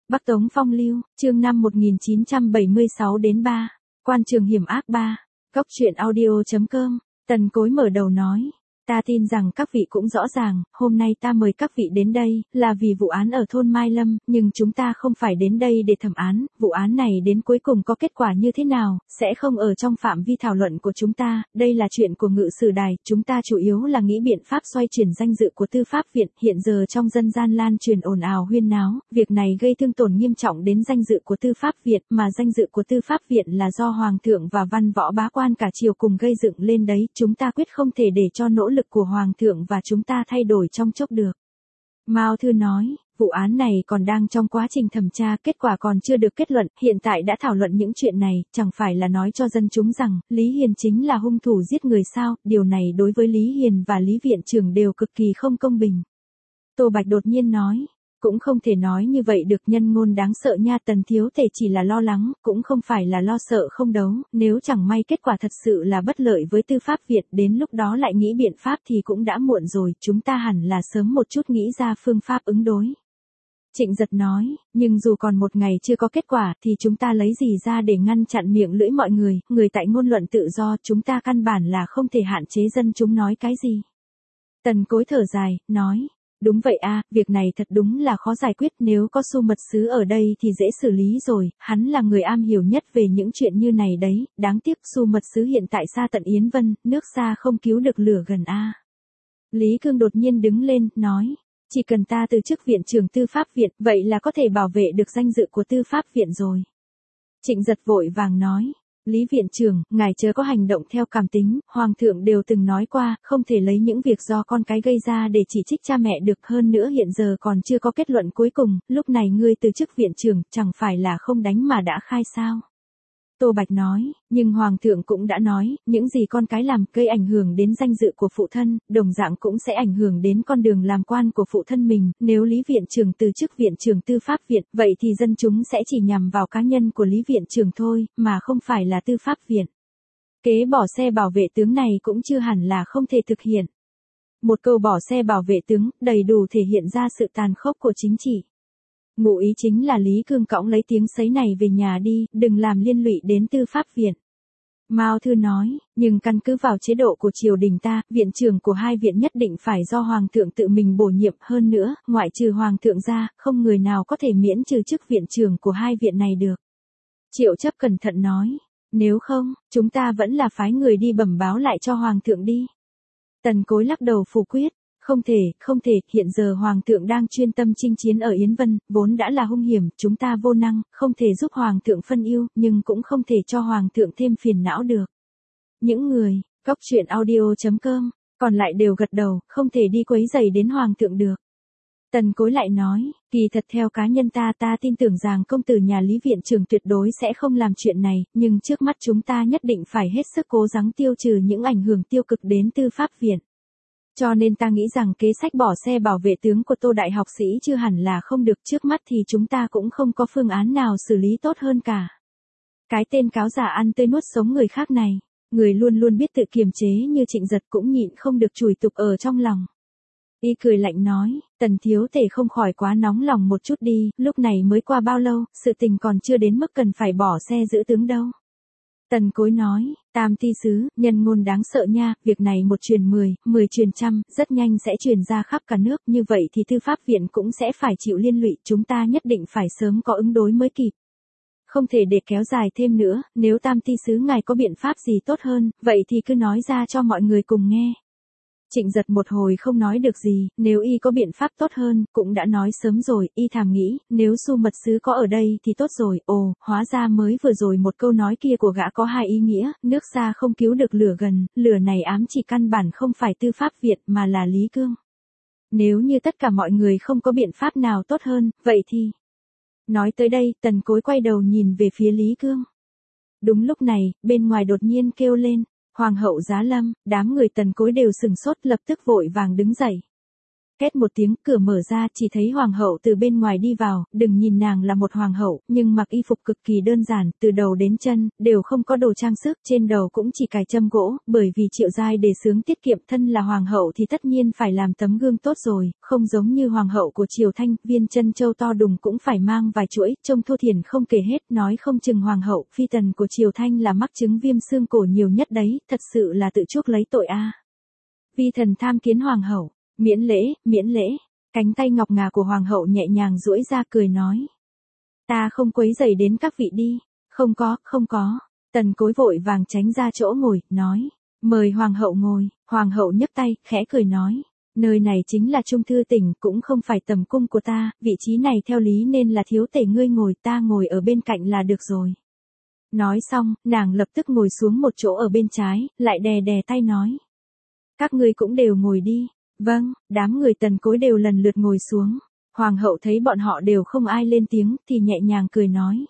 Bắc Tống Phong Lưu, chương 5 1976-3, Quan trường hiểm ác 3, Cốc truyện audio.com, Tần Cối mở đầu nói. Ta tin rằng các vị cũng rõ ràng, hôm nay ta mời các vị đến đây, là vì vụ án ở thôn Mai Lâm, nhưng chúng ta không phải đến đây để thẩm án, vụ án này đến cuối cùng có kết quả như thế nào, sẽ không ở trong phạm vi thảo luận của chúng ta, đây là chuyện của ngự sử đài, chúng ta chủ yếu là nghĩ biện pháp xoay chuyển danh dự của tư pháp viện, hiện giờ trong dân gian lan truyền ồn ào huyên náo, việc này gây thương tổn nghiêm trọng đến danh dự của tư pháp viện, mà danh dự của tư pháp viện là do Hoàng thượng và văn võ bá quan cả triều cùng gây dựng lên đấy, chúng ta quyết không thể để cho nỗ lực của Hoàng thượng và chúng ta thay đổi trong chốc được. Mao Thư nói, vụ án này còn đang trong quá trình thẩm tra, kết quả còn chưa được kết luận, hiện tại đã thảo luận những chuyện này, chẳng phải là nói cho dân chúng rằng, Lý Hiền chính là hung thủ giết người sao, điều này đối với Lý Hiền và Lý Viện Trưởng đều cực kỳ không công bình. Tô Bạch đột nhiên nói. Cũng không thể nói như vậy được, nhân ngôn đáng sợ nha. Tần thiếu tể chỉ là lo lắng, cũng không phải là lo sợ không đấu, nếu chẳng may kết quả thật sự là bất lợi với tư pháp viện, đến lúc đó lại nghĩ biện pháp thì cũng đã muộn rồi, chúng ta hẳn là sớm một chút nghĩ ra phương pháp ứng đối. Trịnh Giật nói, nhưng dù còn một ngày chưa có kết quả thì chúng ta lấy gì ra để ngăn chặn miệng lưỡi mọi người, người tại ngôn luận tự do, chúng ta căn bản là không thể hạn chế dân chúng nói cái gì. Tần Cối thở dài, nói. Đúng vậy a, việc này thật đúng là khó giải quyết, nếu có Xu Mật Sứ ở đây thì dễ xử lý rồi, hắn là người am hiểu nhất về những chuyện như này đấy, đáng tiếc Xu Mật Sứ hiện tại xa tận Yến Vân, nước xa không cứu được lửa gần a. Lý Cương đột nhiên đứng lên, nói, chỉ cần ta từ chức viện trưởng tư pháp viện, vậy là có thể bảo vệ được danh dự của tư pháp viện rồi. Trịnh Giật vội vàng nói. Lý viện trưởng, ngài chớ có hành động theo cảm tính, Hoàng thượng đều từng nói qua, không thể lấy những việc do con cái gây ra để chỉ trích cha mẹ được, hơn nữa hiện giờ còn chưa có kết luận cuối cùng, lúc này ngươi từ chức viện trưởng, chẳng phải là không đánh mà đã khai sao. Tô Bạch nói, nhưng Hoàng thượng cũng đã nói, những gì con cái làm gây ảnh hưởng đến danh dự của phụ thân, đồng dạng cũng sẽ ảnh hưởng đến con đường làm quan của phụ thân mình, nếu Lý viện trưởng từ chức viện trưởng tư pháp viện, vậy thì dân chúng sẽ chỉ nhằm vào cá nhân của Lý viện trưởng thôi, mà không phải là tư pháp viện. Kế bỏ xe bảo vệ tướng này cũng chưa hẳn là không thể thực hiện. Một câu bỏ xe bảo vệ tướng, đầy đủ thể hiện ra sự tàn khốc của chính trị. Ngụ ý chính là Lý Cương cõng lấy tiếng sấy này về nhà đi, đừng làm liên lụy đến tư pháp viện. Mao Thư nói, nhưng căn cứ vào chế độ của triều đình ta, viện trưởng của hai viện nhất định phải do Hoàng thượng tự mình bổ nhiệm, hơn nữa, ngoại trừ Hoàng thượng ra, không người nào có thể miễn trừ chức viện trưởng của hai viện này được. Triệu Chấp cẩn thận nói, nếu không, chúng ta vẫn là phái người đi bẩm báo lại cho Hoàng thượng đi. Tần Cối lắc đầu phủ quyết. Không thể, hiện giờ Hoàng thượng đang chuyên tâm chinh chiến ở Yến Vân, vốn đã là hung hiểm, chúng ta vô năng, không thể giúp Hoàng thượng phân ưu, nhưng cũng không thể cho Hoàng thượng thêm phiền não được. Những người, Cốc truyện audio.com, còn lại đều gật đầu, không thể đi quấy rầy đến Hoàng thượng được. Tần Cối lại nói, kỳ thật theo cá nhân ta tin tưởng rằng công tử nhà Lý viện trưởng tuyệt đối sẽ không làm chuyện này, nhưng trước mắt chúng ta nhất định phải hết sức cố gắng tiêu trừ những ảnh hưởng tiêu cực đến tư pháp viện. Cho nên ta nghĩ rằng kế sách bỏ xe bảo vệ tướng của Tô đại học sĩ chưa hẳn là không được, trước mắt thì chúng ta cũng không có phương án nào xử lý tốt hơn cả. Cái tên cáo giả ăn tươi nuốt sống người khác này, người luôn luôn biết tự kiềm chế như Trịnh Giật cũng nhịn không được chùi tục ở trong lòng. Y cười lạnh nói, Tần thiếu tể không khỏi quá nóng lòng một chút đi, lúc này mới qua bao lâu, sự tình còn chưa đến mức cần phải bỏ xe giữ tướng đâu. Tần Cối nói, Tam Ti Sứ, nhân ngôn đáng sợ nha, việc này một truyền 10, 10 truyền trăm, rất nhanh sẽ truyền ra khắp cả nước, như vậy thì tư pháp viện cũng sẽ phải chịu liên lụy, chúng ta nhất định phải sớm có ứng đối mới kịp. Không thể để kéo dài thêm nữa, nếu Tam Ti Sứ ngài có biện pháp gì tốt hơn, vậy thì cứ nói ra cho mọi người cùng nghe. Trịnh Giật một hồi không nói được gì, nếu y có biện pháp tốt hơn, cũng đã nói sớm rồi, y thầm nghĩ, nếu Xu Mật Sứ có ở đây thì tốt rồi, hóa ra mới vừa rồi một câu nói kia của gã có hai ý nghĩa, nước xa không cứu được lửa gần, lửa này ám chỉ căn bản không phải tư pháp viện mà là Lý Cương. Nếu như tất cả mọi người không có biện pháp nào tốt hơn, vậy thì... Nói tới đây, Tần Cối quay đầu nhìn về phía Lý Cương. Đúng lúc này, bên ngoài đột nhiên kêu lên. Hoàng hậu giá lâm, đám người Tần Cối đều sừng sốt lập tức vội vàng đứng dậy. Két một tiếng, cửa mở ra, chỉ thấy hoàng hậu từ bên ngoài đi vào, đừng nhìn nàng là một hoàng hậu, nhưng mặc y phục cực kỳ đơn giản, từ đầu đến chân, đều không có đồ trang sức, trên đầu cũng chỉ cài châm gỗ, bởi vì Triệu Giai đề xướng tiết kiệm, thân là hoàng hậu thì tất nhiên phải làm tấm gương tốt rồi, không giống như hoàng hậu của Triều Thanh, viên chân châu to đùng cũng phải mang vài chuỗi, trông thô thiển không kể hết, nói không chừng hoàng hậu, phi tần của Triều Thanh là mắc chứng viêm xương cổ nhiều nhất đấy, thật sự là tự chuốc lấy tội a. Vi thần tham kiến hoàng hậu. Miễn lễ, miễn lễ. Cánh tay ngọc ngà của hoàng hậu nhẹ nhàng duỗi ra cười nói. Ta không quấy rầy đến các vị đi. Không có, không có. Tần Cối vội vàng tránh ra chỗ ngồi, nói. Mời hoàng hậu ngồi. Hoàng hậu nhấc tay, khẽ cười nói. Nơi này chính là trung thư tỉnh, cũng không phải tầm cung của ta, vị trí này theo lý nên là thiếu tể ngươi ngồi, ta ngồi ở bên cạnh là được rồi. Nói xong, nàng lập tức ngồi xuống một chỗ ở bên trái, lại đè đè tay nói. Các ngươi cũng đều ngồi đi. Vâng, đám người Tần Cối đều lần lượt ngồi xuống. Hoàng hậu thấy bọn họ đều không ai lên tiếng thì nhẹ nhàng cười nói.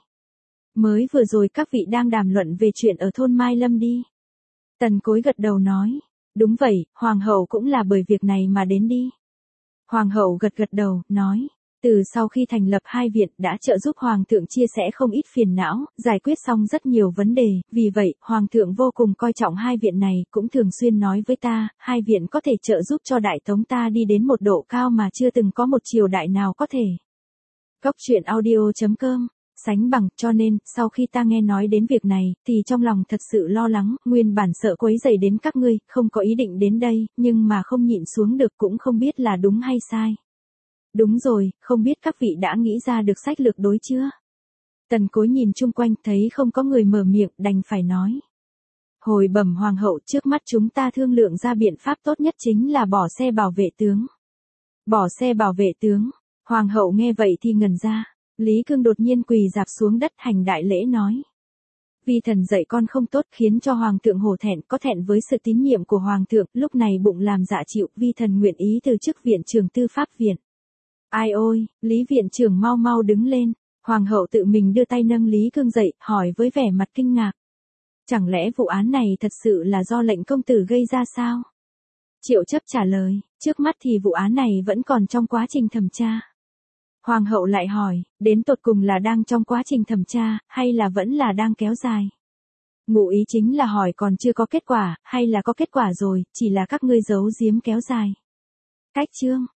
Mới vừa rồi các vị đang đàm luận về chuyện ở thôn Mai Lâm đi. Tần Cối gật đầu nói. Đúng vậy, hoàng hậu cũng là bởi việc này mà đến đi. Hoàng hậu gật gật đầu, nói. Từ sau khi thành lập hai viện đã trợ giúp Hoàng thượng chia sẻ không ít phiền não, giải quyết xong rất nhiều vấn đề, vì vậy, Hoàng thượng vô cùng coi trọng hai viện này, cũng thường xuyên nói với ta, hai viện có thể trợ giúp cho Đại Tống ta đi đến một độ cao mà chưa từng có một triều đại nào có thể. Cốc truyện audio.com sánh bằng, cho nên, sau khi ta nghe nói đến việc này, thì trong lòng thật sự lo lắng, nguyên bản sợ quấy rầy đến các ngươi, không có ý định đến đây, nhưng mà không nhịn xuống được cũng không biết là đúng hay sai. Đúng rồi, không biết các vị đã nghĩ ra được sách lược đối chưa? Tần Cối nhìn chung quanh thấy không có người mở miệng, đành phải nói. Hồi bẩm hoàng hậu, trước mắt chúng ta thương lượng ra biện pháp tốt nhất chính là bỏ xe bảo vệ tướng. Bỏ xe bảo vệ tướng. Hoàng hậu nghe vậy thì ngẩn ra. Lý Cương đột nhiên quỳ rạp xuống đất hành đại lễ nói. Vi thần dạy con không tốt khiến cho hoàng thượng hổ thẹn, có thẹn với sự tín nhiệm của hoàng thượng, lúc này bụng làm dạ chịu, vi thần nguyện ý từ chức viện trưởng tư pháp viện. Ai ôi, Lý viện trưởng mau mau đứng lên. Hoàng hậu tự mình đưa tay nâng Lý Cương dậy, hỏi với vẻ mặt kinh ngạc. Chẳng lẽ vụ án này thật sự là do lệnh công tử gây ra sao? Triệu Chấp trả lời, trước mắt thì vụ án này vẫn còn trong quá trình thẩm tra. Hoàng hậu lại hỏi, đến tột cùng là đang trong quá trình thẩm tra, hay là vẫn là đang kéo dài? Ngụ ý chính là hỏi còn chưa có kết quả, hay là có kết quả rồi, chỉ là các ngươi giấu giếm kéo dài. Cách chương.